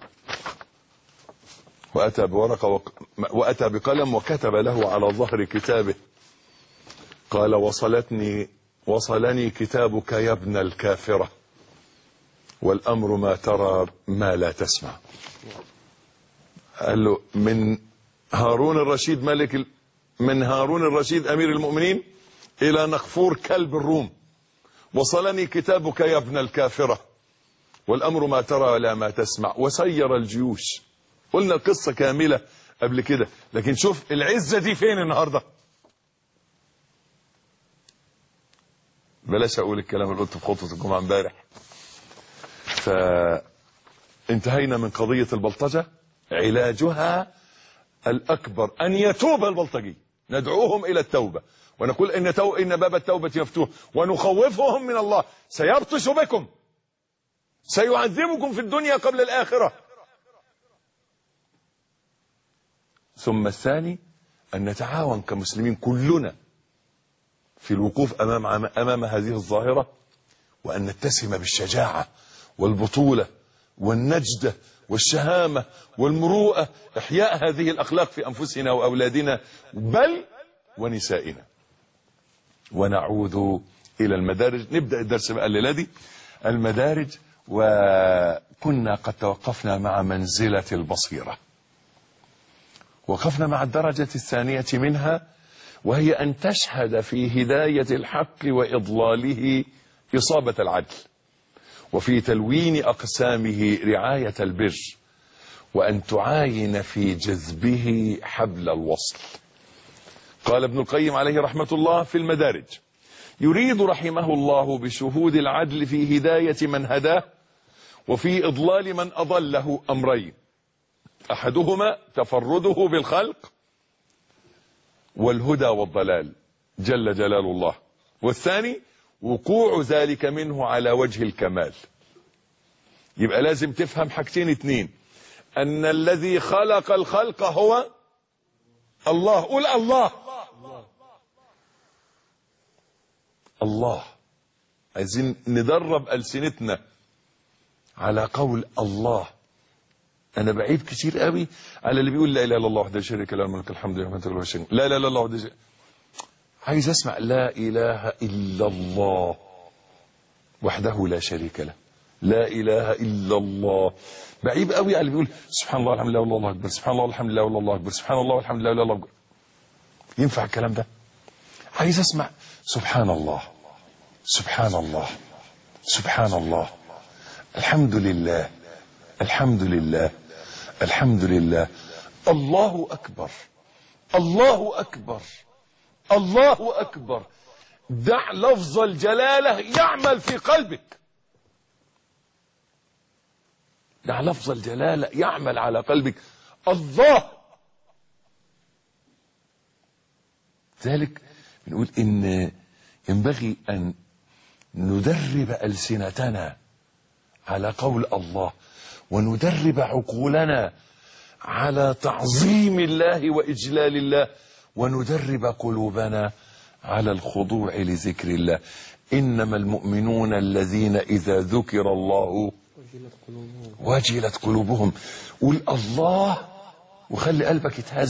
واتى بورقة واتى بقلم وكتب له على ظهر كتابه قال وصلني كتابك يا ابن الكافرة والأمر ما ترى ما لا تسمع. قال له من هارون الرشيد من هارون الرشيد أمير المؤمنين إلى نقفور كلب الروم، وصلني كتابك يا ابن الكافرة والأمر ما ترى لا ما تسمع. وسير الجيوش. قلنا القصة كاملة قبل كده، لكن شوف العزة دي فين النهاردة. بلاش أقول الكلام اللي قلته في خطوة الجمعة امبارح. فانتهينا من قضية البلطجة. علاجها الأكبر أن يتوب البلطجي، ندعوهم إلى التوبة ونقول إن باب التوبة مفتوح، ونخوفهم من الله سيبطش بكم، سيعذبكم في الدنيا قبل الآخرة. ثم الثاني أن نتعاون كمسلمين كلنا في الوقوف أمام هذه الظاهرة، وأن نتسم بالشجاعة والبطولة والنجدة والشهامة والمروءة، إحياء هذه الأخلاق في أنفسنا وأولادنا بل ونسائنا. ونعود إلى المدارج. نبدأ الدرس بقى الليلة دي المدارج. وكنا قد توقفنا مع منزلة البصيرة، وقفنا مع الدرجة الثانية منها، وهي أن تشهد في هداية الحق وإضلاله إصابة العدل، وفي تلوين أقسامه رعاية البر، وأن تعاين في جذبه حبل الوصل. قال ابن القيم عليه رحمة الله في المدارج: يريد رحمه الله بشهود العدل في هداية من هداه وفي إضلال من أضله أمرين: أحدهما تفرده بالخلق والهدى والضلال جل جلال الله، والثاني وقوع ذلك منه على وجه الكمال. يبقى لازم تفهم حاجتين اتنين: أن الذي خلق الخلق هو الله. قول الله. الله. عايزين ندرب ألسنتنا على قول الله. أنا بعيب كتير قوي على اللي بيقول لا إله إلا الله وحده لا شريك له الملك الحمد لله ولا شيء. لا لا لا الله وحده. عايز أسمع لا إله إلا الله. وحده لا شريك له لا إله إلا الله. بعيب قوي على اللي بيقول سبحان الله والحمد لله والله أكبر، سبحان الله والحمد لله والله أكبر، سبحان الله والحمد لله والله أكبر. ينفع الكلام ده؟ عايز أسمع سبحان الله سبحان الله سبحان الله الحمد لله الحمد لله الحمد لله الله أكبر الله أكبر الله أكبر. دع لفظ الجلالة يعمل في قلبك، دع لفظ الجلالة يعمل على قلبك. الله. ذلك بنقول إن ينبغي أن ندرب ألسنتنا على قول الله، وندرب عقولنا على تعظيم الله وإجلال الله، وندرب قلوبنا على الخضوع لذكر الله. إنما المؤمنون الذين إذا ذكر الله وجلت قلوبهم. قول الله وخلي قلبك يتهز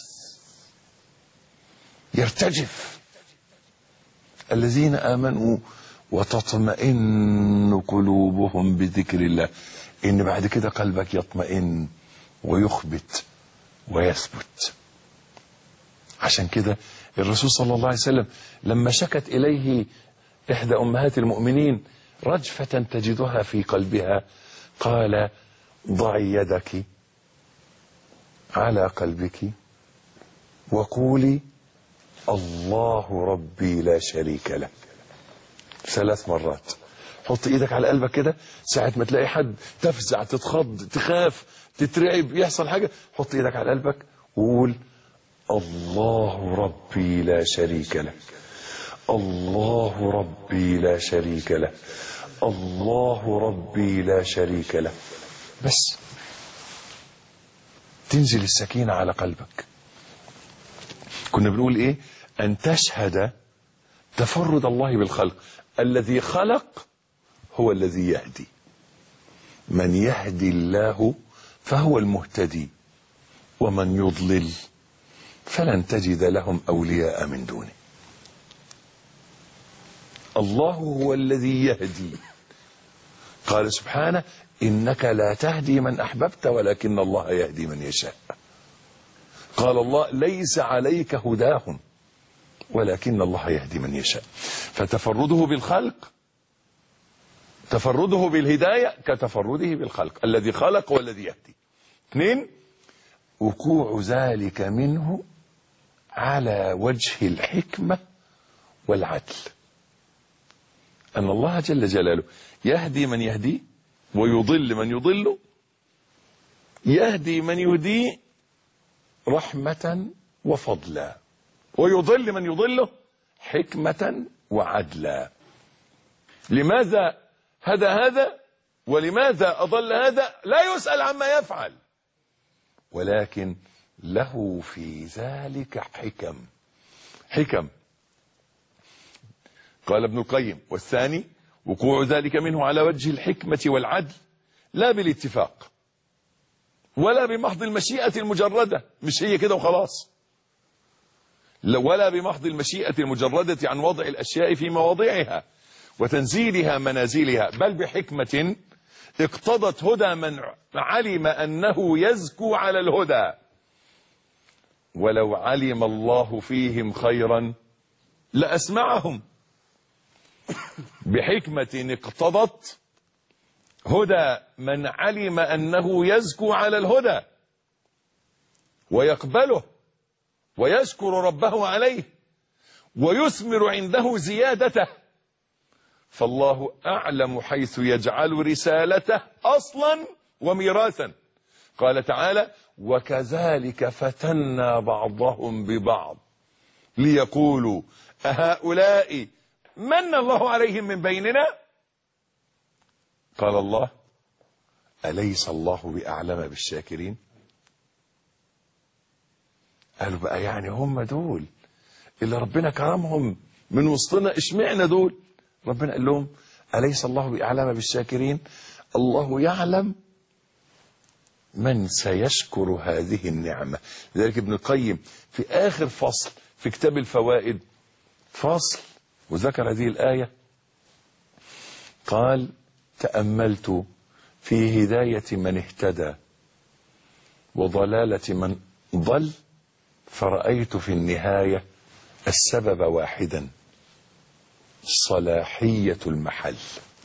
يرتجف. الذين آمنوا وتطمئن قلوبهم بذكر الله. إن بعد كده قلبك يطمئن ويخبت ويثبت. عشان كده الرسول صلى الله عليه وسلم لما شكت إليه إحدى أمهات المؤمنين رجفة تجدها في قلبها قال ضعي يدك على قلبك وقولي الله ربي لا شريك له 3 مرات. حط ايدك على قلبك كده ساعة ما تلاقي حد تفزع تتخض تخاف تترعب يحصل حاجة، حط ايدك على قلبك وقول الله ربي لا شريك له الله ربي لا شريك له الله ربي لا شريك له. بس تنزل السكينة على قلبك. كنا بنقول ايه؟ ان تشهد تفرد الله بالخلق. الذي خلق هو الذي يهدي. من يهدي الله فهو المهتدي ومن يضلل فلن تجد لهم أولياء من دونه. الله هو الذي يهدي. قال سبحانه إنك لا تهدي من أحببت ولكن الله يهدي من يشاء. قال الله ليس عليك هداهم ولكن الله يهدي من يشاء. فتفرده بالخلق تفرده بالهداية كتفرده بالخلق. الذي خلق والذي يهدي. 2 وقوع ذلك منه على وجه الحكمة والعدل. أن الله جل جلاله يهدي من يهديه ويضل من يضله. يهدي من يهديه رحمة وفضلا ويضل من يضله حكمة وعدلا. لماذا هدى هذا ولماذا أضل هذا؟ لا يسأل عما يفعل، ولكن له في ذلك حكم. قال ابن القيم والثاني وقوع ذلك منه على وجه الحكمة والعدل لا بالاتفاق ولا بمحض المشيئة المجردة، مش هي كده وخلاص، ولا بمحض المشيئة المجردة عن وضع الأشياء في مواضعها وتنزيلها منازلها، بل بحكمة اقتضت هدى من علم أنه يزكو على الهدى. ولو علم الله فيهم خيرا لأسمعهم. بحكمة اقتضت هدى من علم أنه يزكو على الهدى ويقبله ويشكر ربه عليه ويثمر عنده زيادته. فالله أعلم حيث يجعل رسالته أصلا وميراثا. قال تعالى وكذلك فتنا بعضهم ببعض ليقولوا أهؤلاء من الله عليهم من بيننا. قال الله أليس الله بأعلم بالشاكرين. قالوا بقى يعني هم دول اللي ربنا كرمهم من وسطنا، اشمعنا دول؟ ربنا قال لهم أليس الله بأعلم بالشاكرين. الله يعلم من سيشكر هذه النعمة. لذلك ابن القيم في آخر فصل في كتاب الفوائد فصل وذكر هذه الآية قال تأملت في هداية من اهتدى وضلالة من ضل، فرأيت في النهاية السبب واحدا: صلاحية المحل.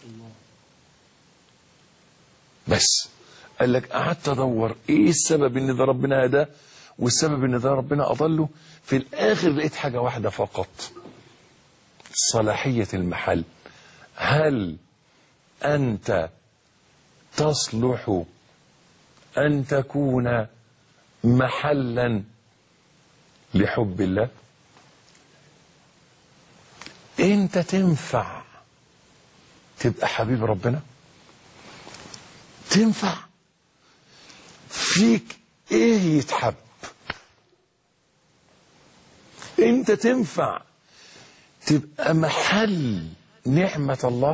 بس قال لك قعدت ادور ايه السبب ان ده ربنا هداه والسبب ان ده ربنا اضله، في الاخر لقيت حاجة واحدة فقط: صلاحية المحل. هل انت تصلح ان تكون محلا لحب الله؟ انت تنفع تبقى حبيب ربنا؟ تنفع؟ فيك ايه يتحب؟ انت تنفع تبقى محل نعمة الله؟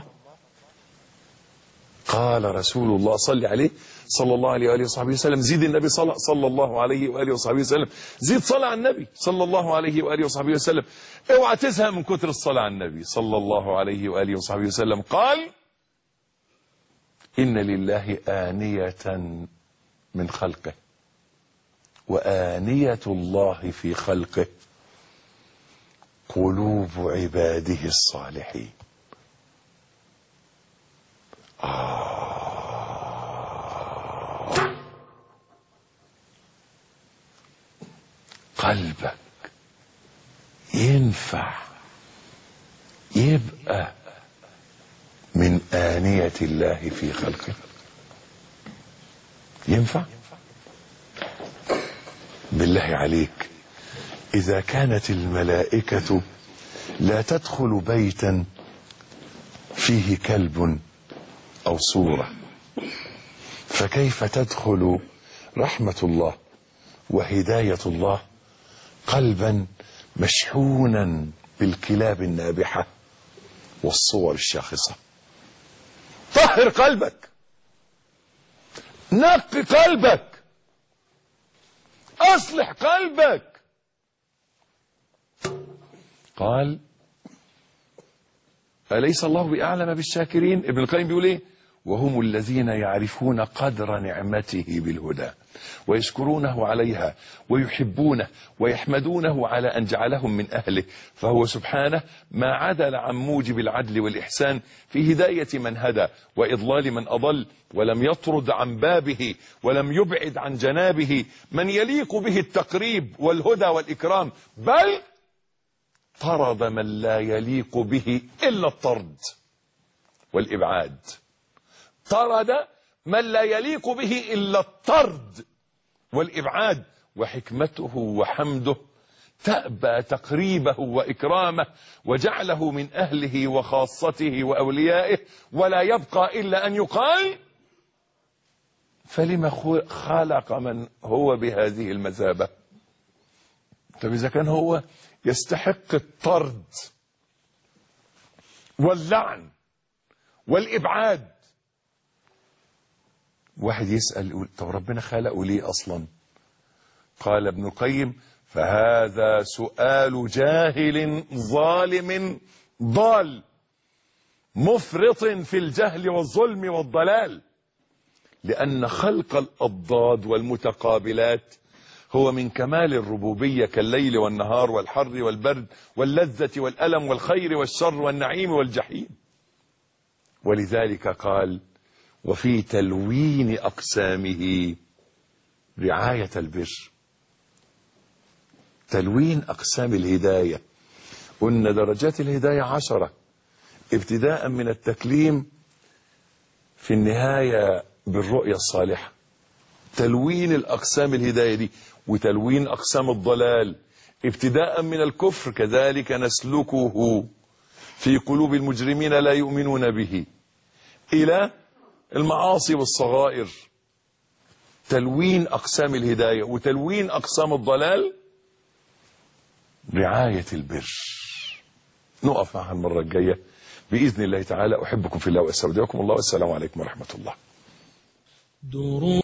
قال رسول الله صلى عليه صلى الله عليه وآله وصحبه وسلم: زيد النبي صلى الله عليه وآله وصحبه وسلم، زيد صلاة على النبي صلى الله عليه وآله وصحبه وسلم، اوعى تزهق من كتر الصلاة على النبي صلى الله عليه وآله وصحبه وسلم. قال: إن لله آنية من خلقه، وآنية الله في خلقه قلوب عباده الصالحين. قلبك ينفع يبقى من آنية الله في خلقه؟ ينفع؟ بالله عليك، إذا كانت الملائكة لا تدخل بيتا فيه كلب أو صورة، فكيف تدخل رحمة الله وهداية الله قلبا مشحونا بالكلاب النابحة والصور الشاخصة؟ طهر قلبك، نقي قلبك، أصلح قلبك. قال: أليس الله بأعلم بالشاكرين؟ ابن القيم بيقول ايه؟ وهم الذين يعرفون قدر نعمته بالهدى ويشكرونه عليها ويحبونه ويحمدونه على أن جعلهم من أهله، فهو سبحانه ما عدل عن موجب العدل والإحسان في هداية من هدى وإضلال من أضل، ولم يطرد عن بابه ولم يبعد عن جنابه من يليق به التقريب والهدى والإكرام، بل طرد من لا يليق به إلا الطرد والإبعاد. طرد من لا يليق به إلا الطرد والإبعاد، وحكمته وحمده تأبى تقريبه وإكرامه وجعله من أهله وخاصته وأوليائه، ولا يبقى إلا أن يقال: فلما خلق من هو بهذه المثابة؟ طب إذا كان هو يستحق الطرد واللعن والإبعاد، واحد يسأل يقول: طب ربنا خلقه ليه أصلا؟ قال ابن القيم: فهذا سؤال جاهل ظالم ضال مفرط في الجهل والظلم والضلال، لأن خلق الأضداد والمتقابلات هو من كمال الربوبية، كالليل والنهار والحر والبرد واللذة والألم والخير والشر والنعيم والجحيم. ولذلك قال: وفي تلوين أقسامه رعاية البر. تلوين أقسام الهداية، قلنا درجات الهداية 10، ابتداء من التكليم في النهاية بالرؤية الصالحة. تلوين الأقسام الهداية دي، وتلوين أقسام الضلال ابتداء من الكفر، كذلك نسلكه في قلوب المجرمين لا يؤمنون به، إلى المعاصي والصغائر. تلوين أقسام الهداية وتلوين أقسام الضلال رعاية البر. نقف معها المرة الجاية بإذن الله تعالى. أحبكم في الله وأستودعكم الله، والسلام عليكم ورحمة الله.